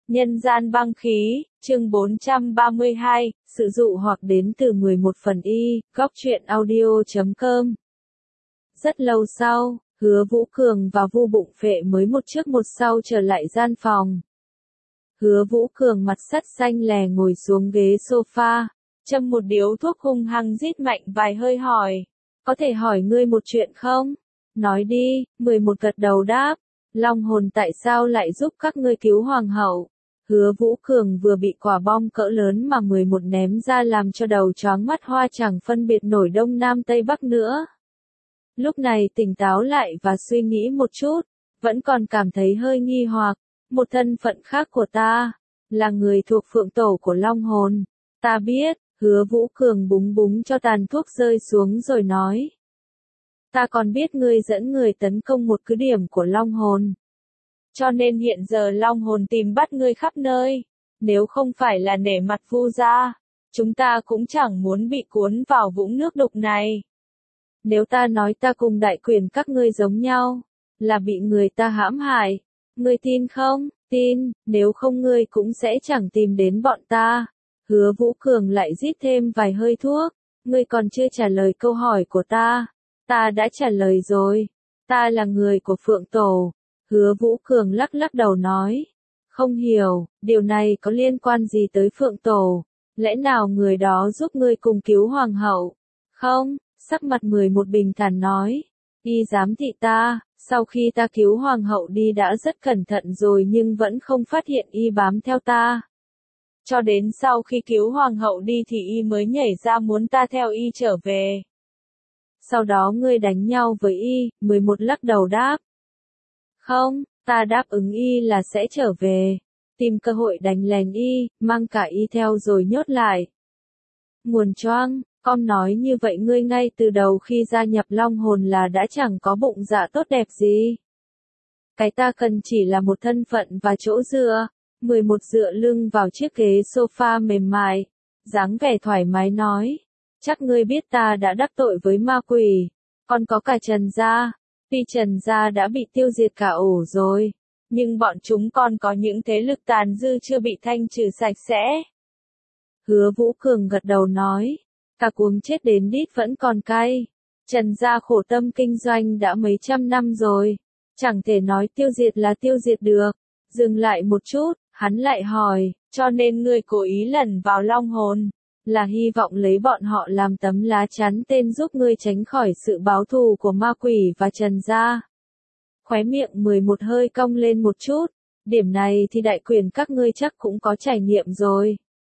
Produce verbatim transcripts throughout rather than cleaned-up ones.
Nhân gian băng khí, chương bốn trăm ba mươi hai, sự dụ hoặc đến từ mười một phần y, góc truyện audio chấm com. Rất lâu sau, Hứa Vũ Cường và Vu Bụng Phệ mới một trước một sau trở lại gian phòng. Hứa Vũ Cường mặt sắt xanh lè ngồi xuống ghế sofa, châm một điếu thuốc hung hăng rít mạnh vài hơi hỏi. Có thể hỏi ngươi một chuyện không? Nói đi, mười một gật đầu đáp. Long hồn tại sao lại giúp các ngươi cứu hoàng hậu? Hứa Vũ Cường vừa bị quả bom cỡ lớn mà mười một ném ra làm cho đầu choáng mắt hoa chẳng phân biệt nổi đông nam tây bắc nữa. Lúc này tỉnh táo lại và suy nghĩ một chút, vẫn còn cảm thấy hơi nghi hoặc, một thân phận khác của ta, là người thuộc phượng tổ của Long hồn. Ta biết, Hứa Vũ Cường búng búng cho tàn thuốc rơi xuống rồi nói. Ta còn biết ngươi dẫn người tấn công một cứ điểm của Long hồn. Cho nên hiện giờ Long hồn tìm bắt ngươi khắp nơi. Nếu không phải là nể mặt Vu gia, chúng ta cũng chẳng muốn bị cuốn vào vũng nước đục này. Nếu ta nói ta cùng đại quyền các ngươi giống nhau, là bị người ta hãm hại, ngươi tin không? Tin, nếu không ngươi cũng sẽ chẳng tìm đến bọn ta. Hứa Vũ Cường lại rít thêm vài hơi thuốc. Ngươi còn chưa trả lời câu hỏi của ta. Ta đã trả lời rồi. Ta là người của Phượng Tổ. Hứa Vũ Cường lắc lắc đầu nói. Không hiểu, điều này có liên quan gì tới Phượng Tổ? Lẽ nào người đó giúp ngươi cùng cứu hoàng hậu? Không, sắc mặt mười một bình thản nói. Y giám thị ta, sau khi ta cứu hoàng hậu đi đã rất cẩn thận rồi nhưng vẫn không phát hiện y bám theo ta. Cho đến sau khi cứu hoàng hậu đi thì y mới nhảy ra muốn ta theo y trở về. Sau đó ngươi đánh nhau với y, mười một lắc đầu đáp. Không, ta đáp ứng y là sẽ trở về, tìm cơ hội đánh lén y, mang cả y theo rồi nhốt lại. Nguồn choang, con nói như vậy ngươi ngay từ đầu khi gia nhập Long hồn là đã chẳng có bụng dạ tốt đẹp gì. Cái ta cần chỉ là một thân phận và chỗ dựa. mười một dựa lưng vào chiếc ghế sofa mềm mại, dáng vẻ thoải mái nói. Chắc ngươi biết ta đã đắc tội với ma quỷ, còn có cả Trần gia. Tuy Trần gia đã bị tiêu diệt cả ổ rồi, nhưng bọn chúng còn có những thế lực tàn dư chưa bị thanh trừ sạch sẽ. Hứa Vũ Cường gật đầu nói, cả cuống chết đến đít vẫn còn cay. Trần gia khổ tâm kinh doanh đã mấy trăm năm rồi, chẳng thể nói tiêu diệt là tiêu diệt được. Dừng lại một chút, hắn lại hỏi, cho nên ngươi cố ý lẩn vào Long hồn, là hy vọng lấy bọn họ làm tấm lá chắn tên giúp ngươi tránh khỏi sự báo thù của ma quỷ và Trần gia. Khóe miệng mười một hơi cong lên một chút, điểm này thì đại quyền các ngươi chắc cũng có trải nghiệm rồi.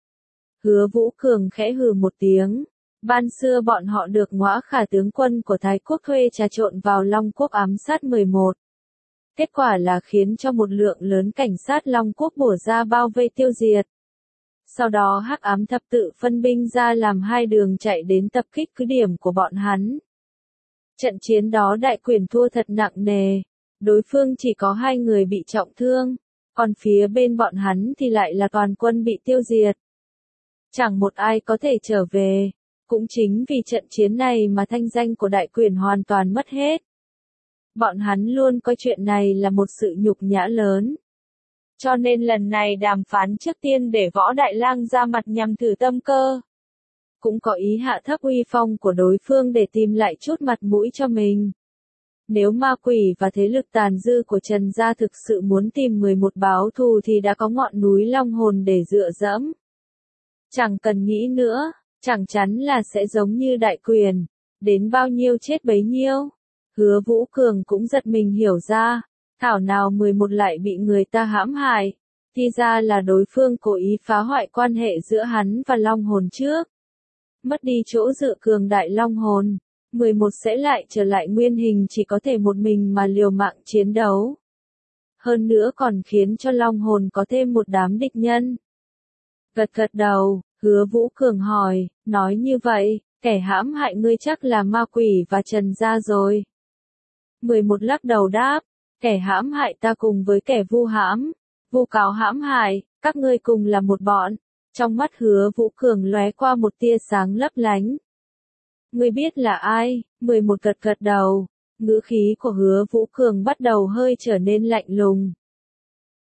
Hứa Vũ Cường khẽ hừ một tiếng, ban xưa bọn họ được Ngõa Khả tướng quân của Thái Quốc thuê trà trộn vào Long Quốc ám sát mười một. Kết quả là khiến cho một lượng lớn cảnh sát Long Quốc bổ ra bao vây tiêu diệt. Sau đó Hắc Ám thập tự phân binh ra làm hai đường chạy đến tập kích cứ điểm của bọn hắn. Trận chiến đó đại quyền thua thật nặng nề, đối phương chỉ có hai người bị trọng thương, còn phía bên bọn hắn thì lại là toàn quân bị tiêu diệt. Chẳng một ai có thể trở về, cũng chính vì trận chiến này mà thanh danh của đại quyền hoàn toàn mất hết. Bọn hắn luôn coi chuyện này là một sự nhục nhã lớn. Cho nên lần này đàm phán trước tiên để Võ Đại Lang ra mặt nhằm thử tâm cơ. Cũng có ý hạ thấp uy phong của đối phương để tìm lại chút mặt mũi cho mình. Nếu ma quỷ và thế lực tàn dư của Trần gia thực sự muốn tìm mười một báo thù thì đã có ngọn núi Long hồn để dựa dẫm. Chẳng cần nghĩ nữa, chẳng chắn là sẽ giống như đại quyền, đến bao nhiêu chết bấy nhiêu. Hứa Vũ Cường cũng giật mình hiểu ra, thảo nào mười một lại bị người ta hãm hại, thì ra là đối phương cố ý phá hoại quan hệ giữa hắn và Long hồn trước. Mất đi chỗ dựa cường đại Long hồn, mười một sẽ lại trở lại nguyên hình chỉ có thể một mình mà liều mạng chiến đấu. Hơn nữa còn khiến cho Long hồn có thêm một đám địch nhân. Gật gật đầu, Hứa Vũ Cường hỏi, nói như vậy, kẻ hãm hại ngươi chắc là ma quỷ và Trần gia rồi. mười một lắc đầu đáp, kẻ hãm hại ta cùng với kẻ vu hãm, vu cáo hãm hại, các ngươi cùng là một bọn. Trong mắt Hứa Vũ Cường lóe qua một tia sáng lấp lánh. Ngươi biết là ai? mười một gật gật đầu, ngữ khí của Hứa Vũ Cường bắt đầu hơi trở nên lạnh lùng.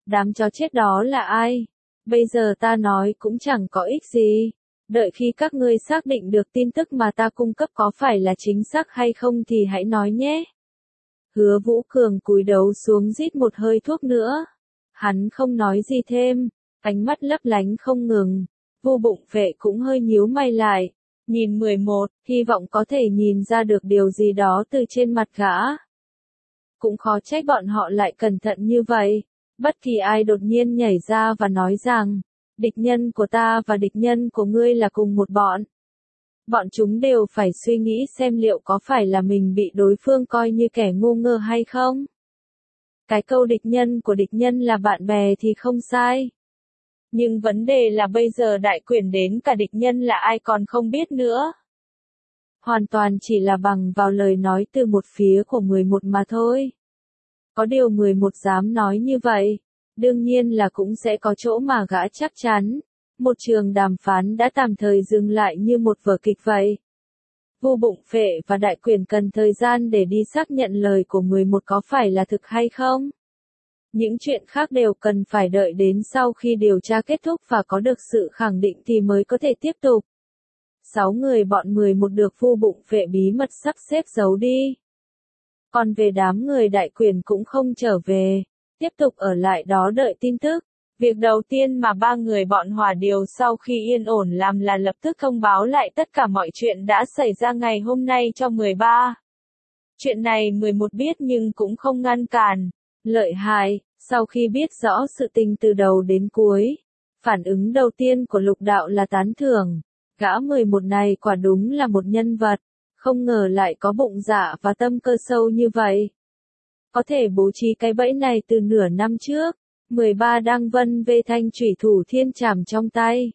Đám chó chết đó là ai? Bây giờ ta nói cũng chẳng có ích gì. Đợi khi các ngươi xác định được tin tức mà ta cung cấp có phải là chính xác hay không thì hãy nói nhé. Hứa Vũ Cường cúi đầu xuống rít một hơi thuốc nữa. Hắn không nói gì thêm, ánh mắt lấp lánh không ngừng. Vu Bụng Phệ cũng hơi nhíu mày lại. Nhìn mười một, hy vọng có thể nhìn ra được điều gì đó từ trên mặt gã. Cũng khó trách bọn họ lại cẩn thận như vậy. Bất kỳ ai đột nhiên nhảy ra và nói rằng, địch nhân của ta và địch nhân của ngươi là cùng một bọn. Bọn chúng đều phải suy nghĩ xem liệu có phải là mình bị đối phương coi như kẻ ngu ngơ hay không. Cái câu địch nhân của địch nhân là bạn bè thì không sai. Nhưng vấn đề là bây giờ đại quyền đến cả địch nhân là ai còn không biết nữa. Hoàn toàn chỉ là bằng vào lời nói từ một phía của mười một mà thôi. Có điều mười một dám nói như vậy, đương nhiên là cũng sẽ có chỗ mà gã chắc chắn. Một trường đàm phán đã tạm thời dừng lại như một vở kịch vậy. Vu Bụng Phệ và đại quyền cần thời gian để đi xác nhận lời của mười một có phải là thực hay không. Những chuyện khác đều cần phải đợi đến sau khi điều tra kết thúc và có được sự khẳng định thì mới có thể tiếp tục. Sáu người bọn mười một được Vu Bụng Phệ bí mật sắp xếp giấu đi. Còn về đám người đại quyền cũng không trở về, tiếp tục ở lại đó đợi tin tức. Việc đầu tiên mà ba người bọn Hỏa Điều sau khi yên ổn làm là lập tức thông báo lại tất cả mọi chuyện đã xảy ra ngày hôm nay cho mười ba. Chuyện này mười một biết nhưng cũng không ngăn cản. Lợi hại, sau khi biết rõ sự tình từ đầu đến cuối, phản ứng đầu tiên của Lục Đạo là tán thưởng. Gã mười một này quả đúng là một nhân vật, không ngờ lại có bụng dạ và tâm cơ sâu như vậy. Có thể bố trí cái bẫy này từ nửa năm trước. mười ba đang vân vê thanh chủy thủ thiên trảm trong tay.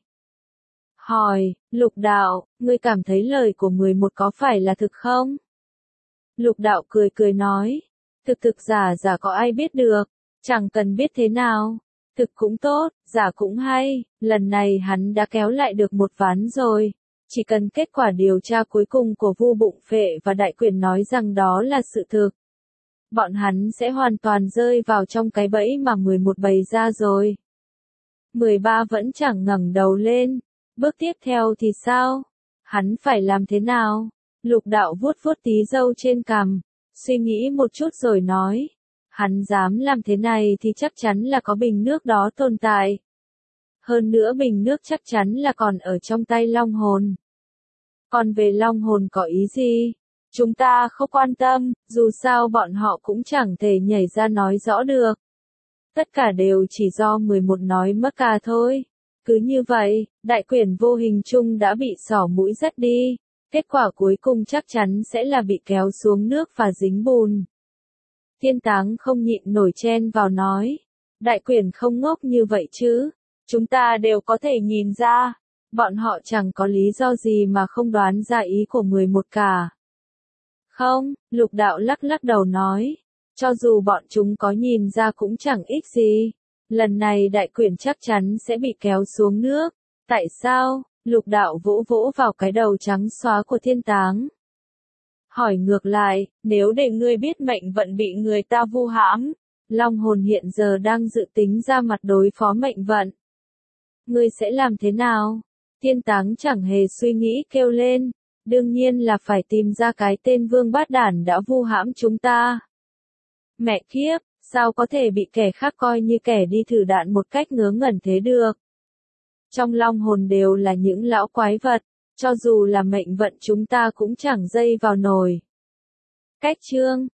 Hỏi, Lục Đạo, ngươi cảm thấy lời của mười một có phải là thực không? Lục Đạo cười cười nói, thực thực giả giả có ai biết được, chẳng cần biết thế nào. Thực cũng tốt, giả cũng hay, lần này hắn đã kéo lại được một ván rồi. Chỉ cần kết quả điều tra cuối cùng của Vu Bụng Phệ và đại quyền nói rằng đó là sự thực. Bọn hắn sẽ hoàn toàn rơi vào trong cái bẫy mà mười một bày ra rồi. mười ba vẫn chẳng ngẩng đầu lên. Bước tiếp theo thì sao? Hắn phải làm thế nào? Lục Đạo vuốt vuốt tí râu trên cằm, suy nghĩ một chút rồi nói. Hắn dám làm thế này thì chắc chắn là có bình nước đó tồn tại. Hơn nữa bình nước chắc chắn là còn ở trong tay Long Hồn. Còn về Long Hồn có ý gì? Chúng ta không quan tâm, dù sao bọn họ cũng chẳng thể nhảy ra nói rõ được. Tất cả đều chỉ do mười một nói mất cả thôi. Cứ như vậy, đại quyền vô hình chung đã bị xỏ mũi dắt đi. Kết quả cuối cùng chắc chắn sẽ là bị kéo xuống nước và dính bùn. Thiên Táng không nhịn nổi chen vào nói. Đại quyền không ngốc như vậy chứ. Chúng ta đều có thể nhìn ra. Bọn họ chẳng có lý do gì mà không đoán ra ý của mười một cả. Không, Lục Đạo lắc lắc đầu nói. Cho dù bọn chúng có nhìn ra cũng chẳng ích gì. Lần này đại quyền chắc chắn sẽ bị kéo xuống nước. Tại sao? Lục Đạo vỗ vỗ vào cái đầu trắng xóa của Thiên Táng. Hỏi ngược lại, nếu để ngươi biết mệnh vận bị người ta vu hãm, Long Hồn hiện giờ đang dự tính ra mặt đối phó mệnh vận. Ngươi sẽ làm thế nào? Thiên Táng chẳng hề suy nghĩ kêu lên. Đương nhiên là phải tìm ra cái tên vương bát đản đã vu hãm chúng ta. Mẹ kiếp, sao có thể bị kẻ khác coi như kẻ đi thử đạn một cách ngớ ngẩn thế được? Trong Long Hồn đều là những lão quái vật, cho dù là mệnh vận chúng ta cũng chẳng dây vào nổi. Cách chương